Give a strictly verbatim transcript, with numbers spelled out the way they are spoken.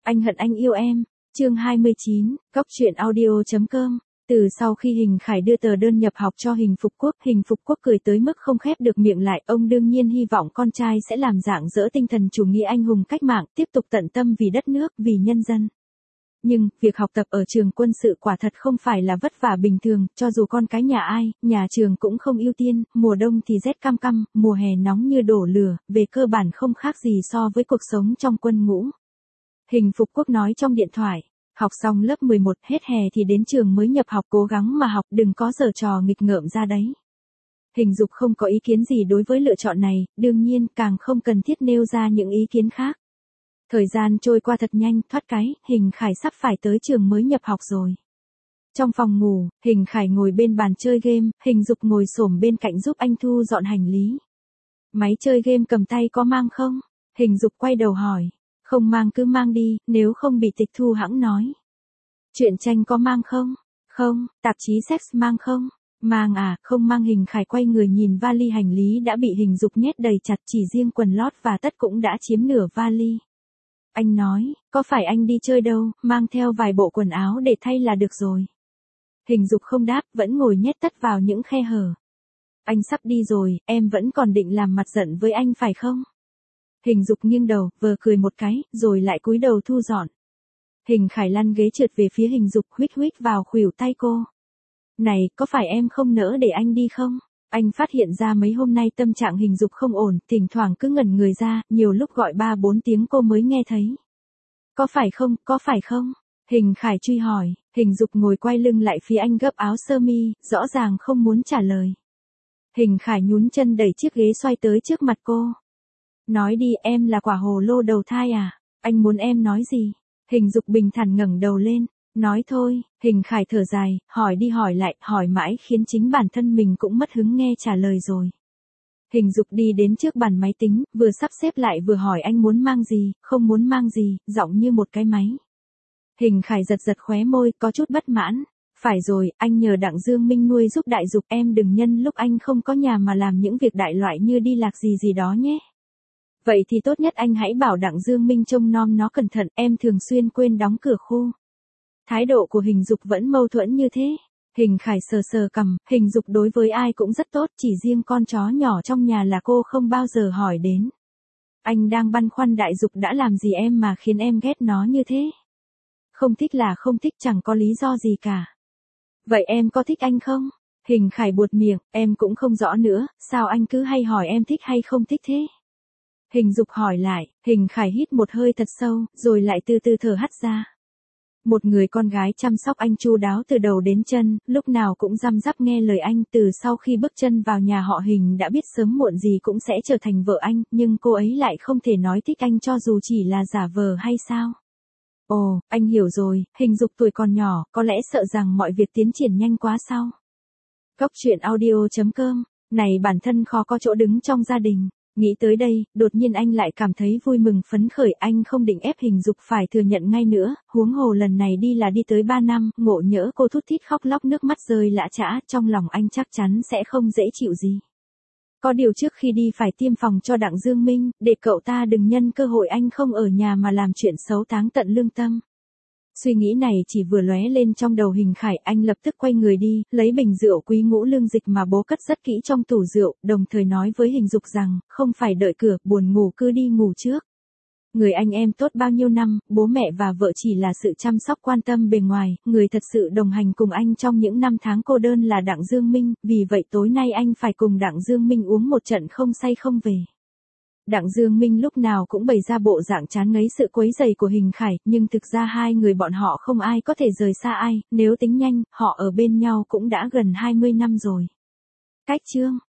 Anh hận anh yêu em. Chương hai mươi chín, Cóc truyện audio chấm com. Từ sau khi Hình Khải đưa tờ đơn nhập học cho Hình Phục Quốc, Hình Phục Quốc cười tới mức không khép được miệng lại, ông đương nhiên hy vọng con trai sẽ làm rạng rỡ tinh thần chủ nghĩa anh hùng cách mạng, tiếp tục tận tâm vì đất nước, vì nhân dân. Nhưng, việc học tập ở trường quân sự quả thật không phải là vất vả bình thường, cho dù con cái nhà ai, nhà trường cũng không ưu tiên, mùa đông thì rét căm căm, mùa hè nóng như đổ lửa, về cơ bản không khác gì so với cuộc sống trong quân ngũ. Hình Phục Quốc nói trong điện thoại, học xong lớp mười một, hết hè thì đến trường mới nhập học, cố gắng mà học, đừng có giở trò nghịch ngợm ra đấy. Hình Dục không có ý kiến gì đối với lựa chọn này, đương nhiên càng không cần thiết nêu ra những ý kiến khác. Thời gian trôi qua thật nhanh, thoát cái, Hình Khải sắp phải tới trường mới nhập học rồi. Trong phòng ngủ, Hình Khải ngồi bên bàn chơi game, Hình Dục ngồi xổm bên cạnh giúp anh thu dọn hành lý. Máy chơi game cầm tay có mang không? Hình Dục quay đầu hỏi. Không mang cứ mang đi, nếu không bị tịch thu hãng nói. Truyện tranh có mang không? Không. Tạp chí sex mang không? Mang à, không mang. Hình Khải quay người nhìn vali hành lý đã bị Hình Dục nhét đầy chặt, chỉ riêng quần lót và tất cũng đã chiếm nửa vali. Anh nói, có phải anh đi chơi đâu, mang theo vài bộ quần áo để thay là được rồi. Hình Dục không đáp, vẫn ngồi nhét tất vào những khe hở. Anh sắp đi rồi, em vẫn còn định làm mặt giận với anh phải không? Hình Dục nghiêng đầu, vờ cười một cái, rồi lại cúi đầu thu dọn. Hình Khải lăn ghế trượt về phía Hình Dục, huýt huýt vào khuỷu tay cô. Này, có phải em không nỡ để anh đi không? Anh phát hiện ra mấy hôm nay tâm trạng Hình Dục không ổn, thỉnh thoảng cứ ngẩn người ra, nhiều lúc gọi ba bốn tiếng cô mới nghe thấy. Có phải không, có phải không? Hình Khải truy hỏi, Hình Dục ngồi quay lưng lại phía anh gấp áo sơ mi, rõ ràng không muốn trả lời. Hình Khải nhún chân đẩy chiếc ghế xoay tới trước mặt cô. Nói đi, em là quả hồ lô đầu thai à? Anh muốn em nói gì? Hình Dục bình thản ngẩng đầu lên. Nói thôi. Hình Khải thở dài, hỏi đi hỏi lại, hỏi mãi khiến chính bản thân mình cũng mất hứng nghe trả lời rồi. Hình Dục đi đến trước bàn máy tính, vừa sắp xếp lại vừa hỏi anh muốn mang gì, không muốn mang gì, giọng như một cái máy. Hình Khải giật giật khóe môi, có chút bất mãn. Phải rồi, anh nhờ Đặng Dương Minh nuôi giúp Đại Dục, em đừng nhân lúc anh không có nhà mà làm những việc đại loại như đi lạc gì gì đó nhé. Vậy thì tốt nhất anh hãy bảo Đặng Dương Minh trông nom nó cẩn thận, em thường xuyên quên đóng cửa khu. Thái độ của Hình Dục vẫn mâu thuẫn như thế. Hình Khải sờ sờ cằm, Hình Dục đối với ai cũng rất tốt, chỉ riêng con chó nhỏ trong nhà là cô không bao giờ hỏi đến. Anh đang băn khoăn Đại Dục đã làm gì em mà khiến em ghét nó như thế? Không thích là không thích, chẳng có lý do gì cả. Vậy em có thích anh không? Hình Khải buột miệng, em cũng không rõ nữa, sao anh cứ hay hỏi em thích hay không thích thế? Hình Dục hỏi lại, Hình Khải hít một hơi thật sâu, rồi lại từ từ thở hắt ra. Một người con gái chăm sóc anh chu đáo từ đầu đến chân, lúc nào cũng răm rắp nghe lời anh, từ sau khi bước chân vào nhà họ Hình đã biết sớm muộn gì cũng sẽ trở thành vợ anh, nhưng cô ấy lại không thể nói thích anh cho dù chỉ là giả vờ hay sao? Ồ, anh hiểu rồi, Hình Dục tuổi còn nhỏ, có lẽ sợ rằng mọi việc tiến triển nhanh quá sao? Cóc truyện audio chấm com, này bản thân khó có chỗ đứng trong gia đình. Nghĩ tới đây, đột nhiên anh lại cảm thấy vui mừng phấn khởi, anh không định ép Hình Dục phải thừa nhận ngay nữa, huống hồ lần này đi là đi tới ba năm, ngộ nhỡ cô thút thít khóc lóc nước mắt rơi lã chã, trong lòng anh chắc chắn sẽ không dễ chịu gì. Có điều trước khi đi phải tiêm phòng cho Đặng Dương Minh, để cậu ta đừng nhân cơ hội anh không ở nhà mà làm chuyện xấu táng tận lương tâm. Suy nghĩ này chỉ vừa lóe lên trong đầu Hình Khải, anh lập tức quay người đi, lấy bình rượu Quý Ngũ Lương Dịch mà bố cất rất kỹ trong tủ rượu, đồng thời nói với Hình Dục rằng, không phải đợi cửa, buồn ngủ cứ đi ngủ trước. Người anh em tốt bao nhiêu năm, bố mẹ và vợ chỉ là sự chăm sóc quan tâm bề ngoài, người thật sự đồng hành cùng anh trong những năm tháng cô đơn là Đặng Dương Minh, vì vậy tối nay anh phải cùng Đặng Dương Minh uống một trận không say không về. Đặng Dương Minh lúc nào cũng bày ra bộ dạng chán ngấy sự quấy rầy của Hình Khải, nhưng thực ra hai người bọn họ không ai có thể rời xa ai, nếu tính nhanh, họ ở bên nhau cũng đã gần hai mươi năm rồi. Cách chương